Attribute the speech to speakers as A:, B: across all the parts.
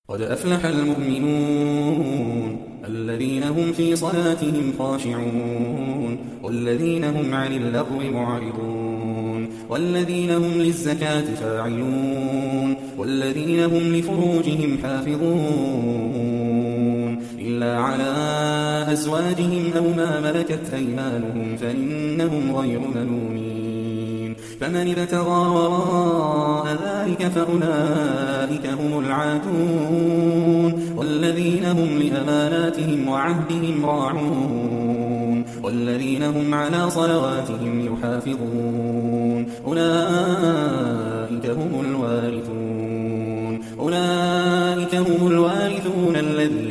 A: قد أفلح المؤمنون الذين هم في صلاتهم خاشعون والذين هم عن اللغو معرضون والذين هم للزكاة فاعلون والذين هم لفروجهم حافظون إلا على أزواجهم أو ما ملكت أيمانهم فإنهم غير ملومين فمن ابتغى وراء ذلك فأولئك هم العادون والذين هم لأماناتهم وعهدهم راعون والذين هم على صلواتهم يحافظون أولئك هم الوارثون الذين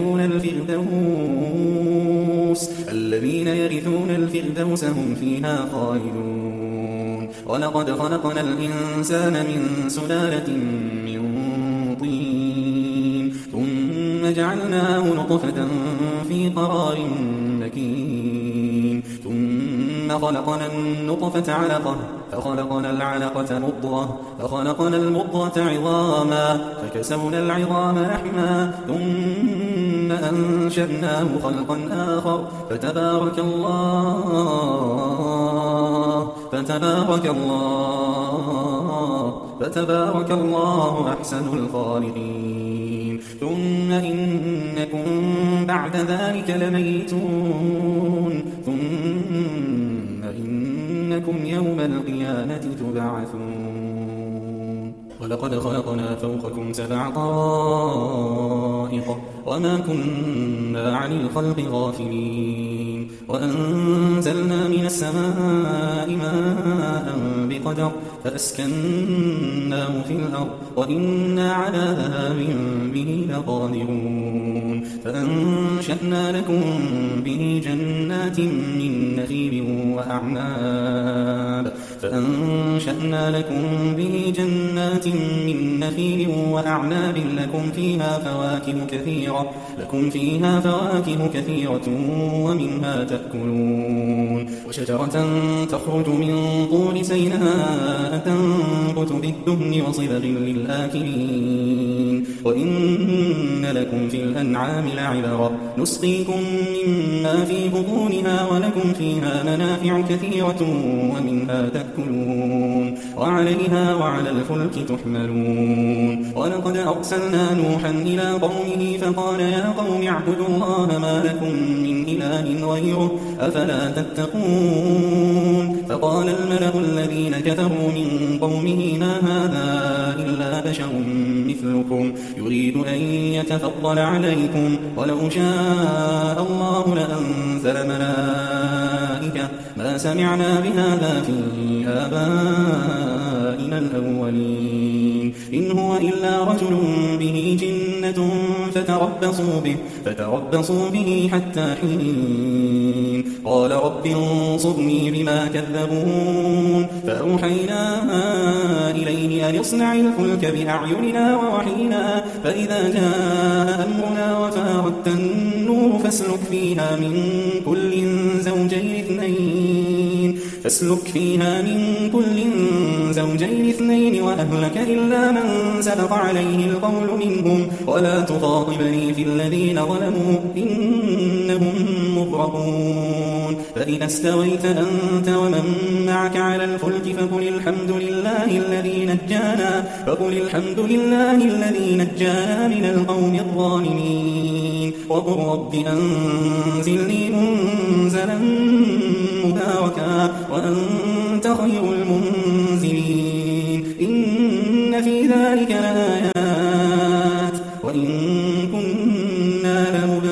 A: يرثون الفردوس هم فيها خالدون ولقد خلقنا الإنسان من سلالة من طين ثم جعلناه نطفة في قرار مكين ثم خلقنا النطفة علقة فخلقنا العلقة مضغة فخلقنا المضغة عظاما فكسونا العظام لحما ثم أنشأناه خلقا آخر فتبارك الله أحسن الخالقين ثم إنكم بعد ذلك لميتون ثم إنكم يوم القيامة تبعثون ولقد خلقنا فوقكم 7 طرائق وما كنا عن الخلق غافلين وأنزلنا من السماء ماء بقدر فأسكناه في الأرض وإنا على ذهاب به لقادرون فأنشأنا لكم به جنات من نخيل وأعناب لكم فيها فواكه كثيرة ومنها تأكلون وشجرة تخرج من طور سيناء تنبت بالدهن وصبغ للآكلين وإن لكم في الأنعام لعبرة نسقيكم مما في بطونها ولكم فيها منافع كثيرة ومنها تأكلون وعليها وعلى الفلك تحملون ولقد أرسلنا نوحا إلى قومه فقال يا قوم اعبدوا الله ما لكم من إله غيره أفلا تتقون فقال الملأ الذين كفروا من قومه ما هذا إلا بشر مثلكم يريد أن يتفضل عليكم ولو شاء الله لأنزل ملائكة ما سمعنا بهذا في آبائنا الأولين إن هو إلا رجل به جنة فتربصوا به حتى حين قال رب انصرني بما كذبون فأوحينا إليه أن اصنع الفلك بأعيننا ووحينا فإذا جاء أمرنا وفارت النور فاسلك فيها من كل زوجين اثنين وأهلك إلا من سبق عليه القول منهم ولا تخاطبني في الذين ظلموا إنهم مغرقون فإذا استويت أنت ومن معك على الفلك فقل الحمد لله الذي نجانا من القوم الظالمين وقل رب أنزلني منزلا مباركا وأنت خير المنزلين إن في ذلك لآيات وإن كنا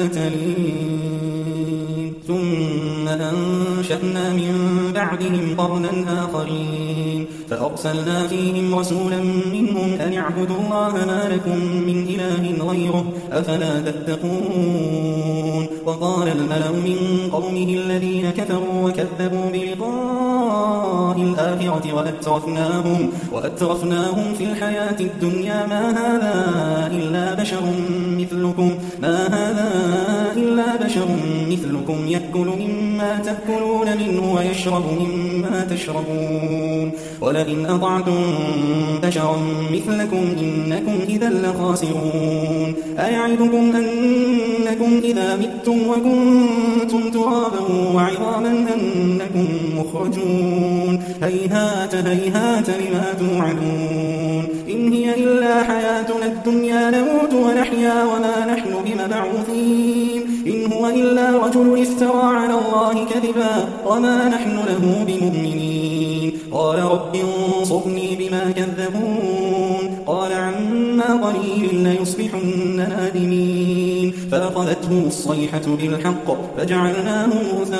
A: لمبتلين ثم أنشأنا من بعدهم قرنا آخرين فأرسلنا فيهم رسولا منهم أن اعبدوا الله ما لكم من إله غيره أفلا تتقون وقال الملأ من قومه الذين كفروا وكذبوا بلقاء الآخرة وأترفناهم في الحياة الدنيا ما هذا إلا بشر مثلكم يأكل مما تأكلون منه ويشرب مما تشربون ولئن أطعتم بشرا مثلكم إنكم إذا لخاسرون أيعدكم أنكم إذا متم وكنتم ترابا وعظاما أنكم مخرجون هيهات هيهات لما توعدون إن هي إلا حياتنا الدنيا نموت ونحيا وما نحن بمبعوثين إن هو إلا رجل افترى على الله كذبا وما نحن له بمؤمنين قال رب انصرني بما كذبون قال عما قليل ليصبحن نادمين فأخذتهم الصيحة بالحق فجعلناهم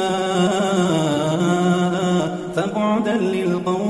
A: غثاء فبعدا للقوم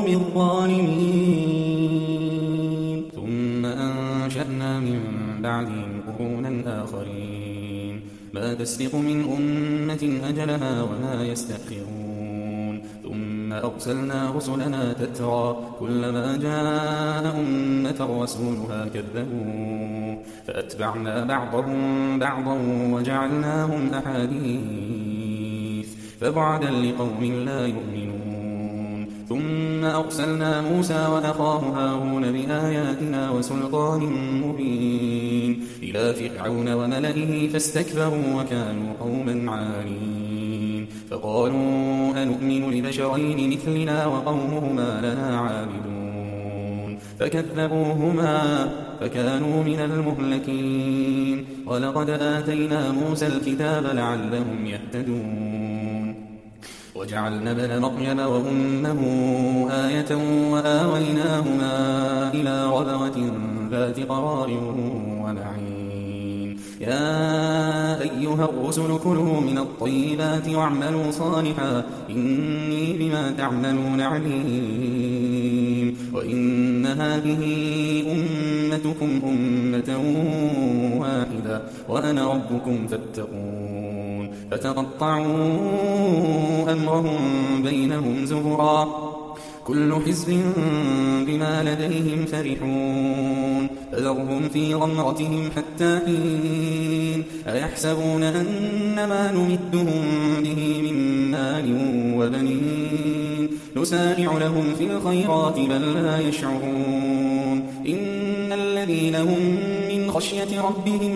A: الظالمين ثم أنشأنا من بعدهم قرونا آخرين ما تسبق من أمة أجلها وما يستأخرون ثم أرسلنا رسلنا تترى كلما جاء أمة رسولها كذبوا فأتبعنا بعضهم بعضا وجعلناهم أحاديث فبعدا لقوم لا يؤمنون ثم أرسلنا موسى وأخاه هارون بآياتنا وسلطان مبين إلى فرعون وملئه فاستكبروا وكانوا قوما عالين فقالوا أنؤمن لبشرين مثلنا وقومهما لنا عابدون فكذبوهما فكانوا من المهلكين ولقد آتينا موسى الكتاب لعلهم يهتدون وجعلنا ابن مريم وأمه آية وآويناهما إلى ربوة ذات قرار ومعين يا أيها الرسل كلوا من الطيبات واعملوا صالحا إني بما تعملون عليم وإن هذه أمتكم أمة واحدة وأنا ربكم فاتقون فتقطعوا أمرهم بينهم زبرا كل حزب بما لديهم فرحون فذرهم في غمرتهم حتى حين أيحسبون أنما نمدهم به من مال وبنين نسارع لهم في الخيرات بل لا يشعرون إن الذين هم من خشية ربهم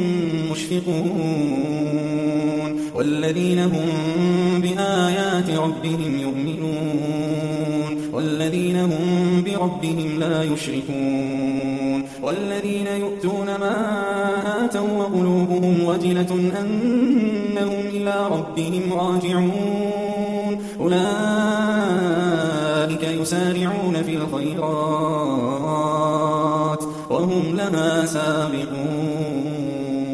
A: مشفقون والذين هم بآيات ربهم يؤمنون والذين هم بربهم لا يشركون والذين يؤتون ما آتوا وقلوبهم وجلة أنهم إلى ربهم راجعون أولئك يسارعون في الخيرات وهم لها سابقون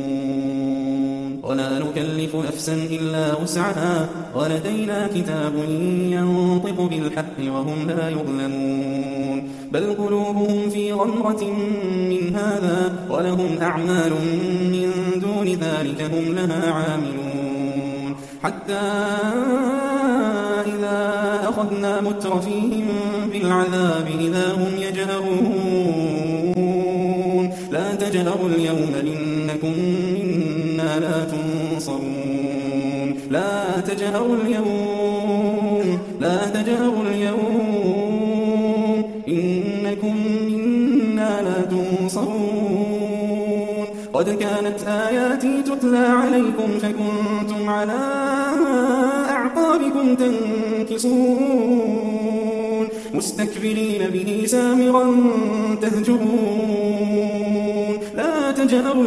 A: ولا نكلف نفسا إلا وسعها ولدينا كتاب ينطق بالحق وهم لا يظلمون بل قلوبهم في غمرة من هذا ولهم أعمال من دون ذلك هم لها عاملون حتى إذا أخذنا مترفيهم بالعذاب إذا هم يجهرون لا تجهروا اليوم إنكم منا لا تنصرون لا تجهروا اليوم إنكم منا لا تنصرون قد كانت آياتي تتلى عليكم فكنتم على أعقابكم تنكصون مستكبرين به سامرا تهجرون لا تجهروا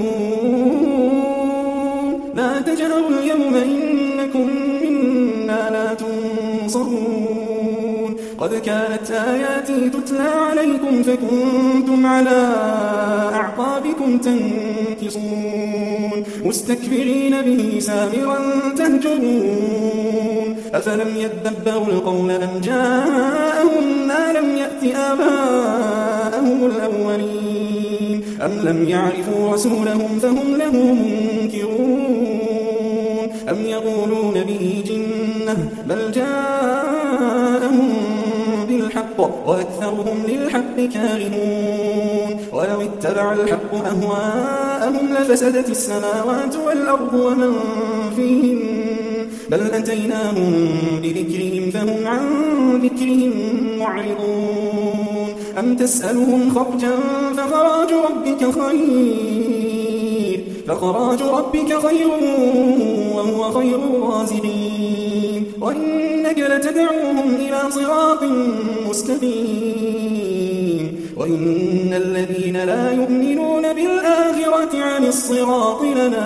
A: اليوم إنكم منا لا تنصرون قد كانت آياتي تتلى عليكم فكنتم على أعقابكم تنكصون مستكبرين به سامرا تهجرون أفلم يدبروا القول أم جاءهم ما لم يأت آباءهم الأولين أم لم يعرفوا رسولهم فهم له منكرون أم يقولون به جنة بل جاءهم بالحق الحق وأكثرهم للحق كارهون ولو اتبع الحق أهواءهم لفسدت السماوات والأرض ومن فيهن بل أتيناهم بذكرهم فهم عن ذكرهم معرضون أم تسألهم خرجا فخراج ربك خير وهو خير الرازقين وإنك لتدعوهم إلى صراط مستقيم وإن الذين لا يؤمنون بالآخرة عن الصراط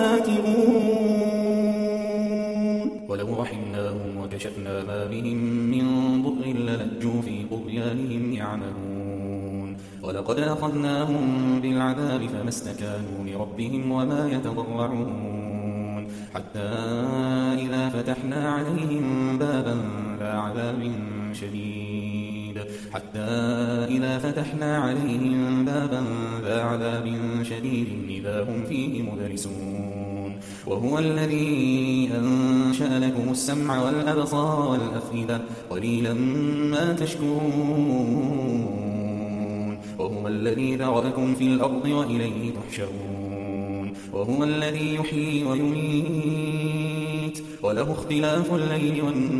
A: لناكبون ولو رحمناهم وكشفنا ما بهم من ضر للجوا في طغيانهم يعمهون ولقد أخذناهم بالعذاب فما استكانوا لربهم وما يتضرعون حتى إذا فتحنا عليهم بابا ذا عذاب شديد إذا هم فيه مبلسون وهو الذي أنشأ لكم السمع والأبصار والأفئدة قليلا ما تشكرون وهو الذي ذرأكم في الأرض وإليه تحشرون وهو الذي يحيي ويميت وله اختلاف الليل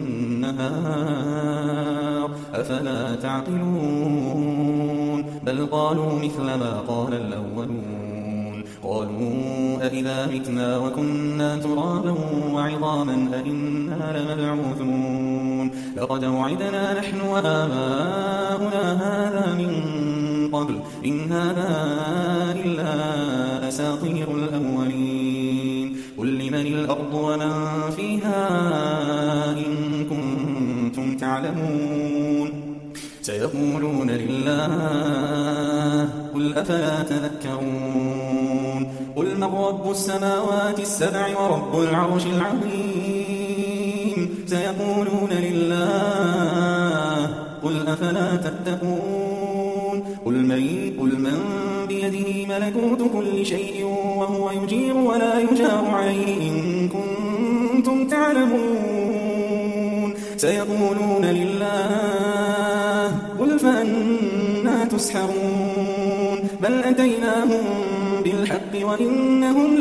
A: والنهار أفلا تعقلون بل قالوا مثل ما قال الأولون قالوا أئذا متنا وكنا ترابا وعظاما أئنا لمبعوثون لقد وعدنا نحن وآباؤنا هذا من قبل إن هذا إلا أساطير الأولين قل لمن الأرض ومن فيها إن كنتم تعلمون سيقولون لله قل أفلا تذكرون قل من رب السماوات السبع ورب العرش العظيم سيقولون لله قل أفلا تتقون قل من بيده ملكوت كل شيء وهو يجير ولا يجار عليه إن كنتم تعلمون سيقولون لله قل فأنا تسحرون بل أتيناهم بالحق وإنهم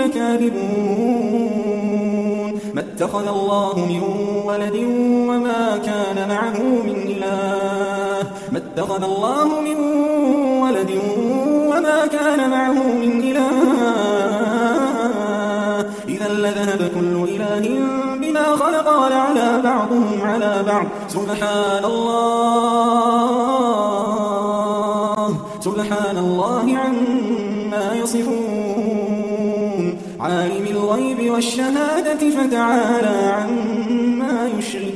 A: لكاذبون ما اتخذ الله من ولد وما كان معه من إله إذا لذهب كل إله بما خلق ولعلى بعضهم على بعض سبحان الله عما يصفون عالم الغيب والشهادة فتعالى عما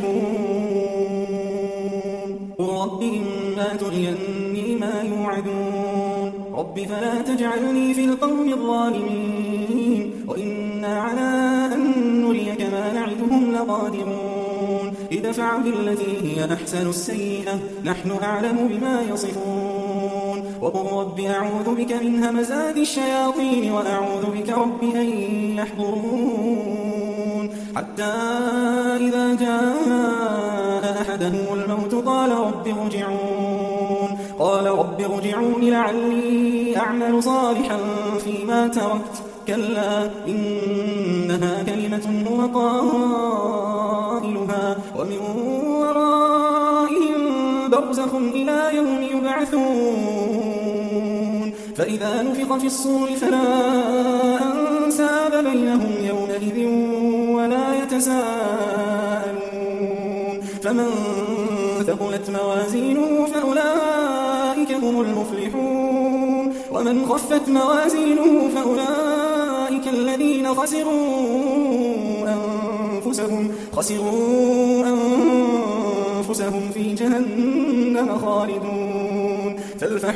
A: يشركون قل رب إما تريني ما يوعدون رب فلا تجعلني في القوم الظالمين وإنا على أن نريك ما نعدهم لقادرون ادفع بالتي هي أحسن السيئة نحن أعلم بما يصفون وقل رب أعوذ بك من همزات الشياطين وأعوذ بك رب أن يحضرون حتى إذا جاء أحدهم الموت قال رب ارجعون لعلي أعمل صالحا فيما تركت كلا إنها كلمة هو قائلها ومن ورائهم برزخ إلى يوم يبعثون فإذا نفخ في الصور فلا أنساب بينهم يومئذ ولا يتساءلون فمن ثقلت موازينه فأولئك هم المفلحون ومن خفت موازينه فأولئك الذين خسروا أنفسهم في جهنم خالدون تلفح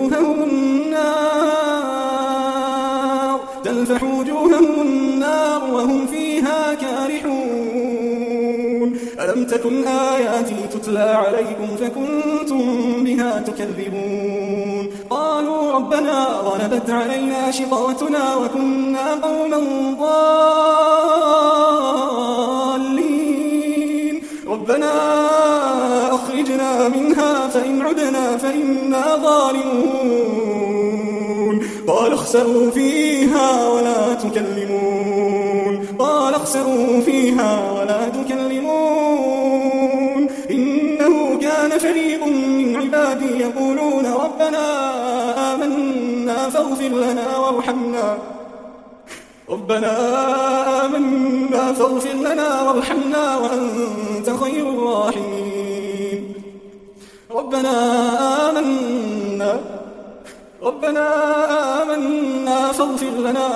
A: وجوههم النار وهم فيها كارحون ألم تكن آياتي تتلى عليكم فكنتم بها تكذبون قالوا ربنا غلبت علينا شقوتنا وكنا قوما ضالين ربنا أخرجنا منها فإن عدنا ظالمون قال اخسروا فيها ولا تكلمون قال اخسروا فيها ولا تكلمون إنه كان فريق من عبادي يقولون ربنا آمنا فاغفر لنا وارحمنا وأنت خير الراحمين ربنا آمنا فاغفر لنا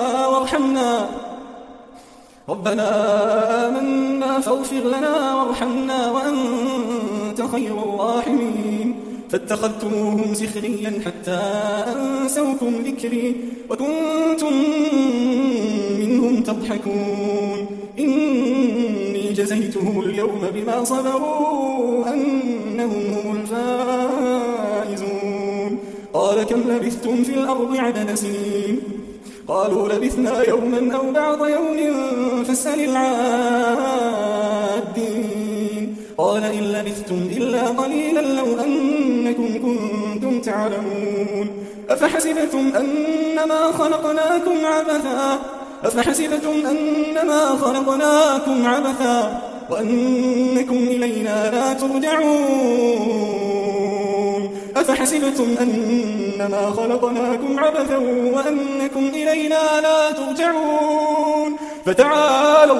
A: وارحمنا وأنت خير الراحمين فاتخذتموهم سخريا حتى أنسوكم ذكري وكنتم منهم تضحكون إني جزيتهم اليوم بما صبروا أنهم هم الفائزون قال كم لبثتم في الأرض عدد سنين قالوا لبثنا يوما أو بعض يوم فاسأل العادين قال إن لبثتم إلا قليلا لو أنكم كنتم تعلمون أفحسبتم أنما خلقناكم عبثا وأنكم إلينا لا ترجعون فتعالى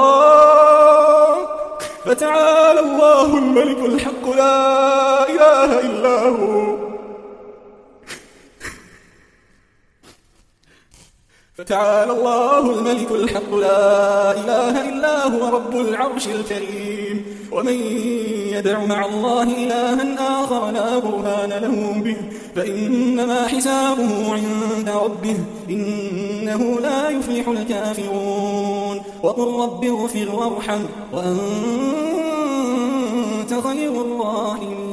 A: الله الملك الحق لا إله إلا هو رب العرش الكريم ومن يدع مع الله إلها آخر لا برهان له به فإنما حسابه عند ربه إنه لا يفلح الكافرون وقل رب اغفر وارحم وأنت خير الراحمين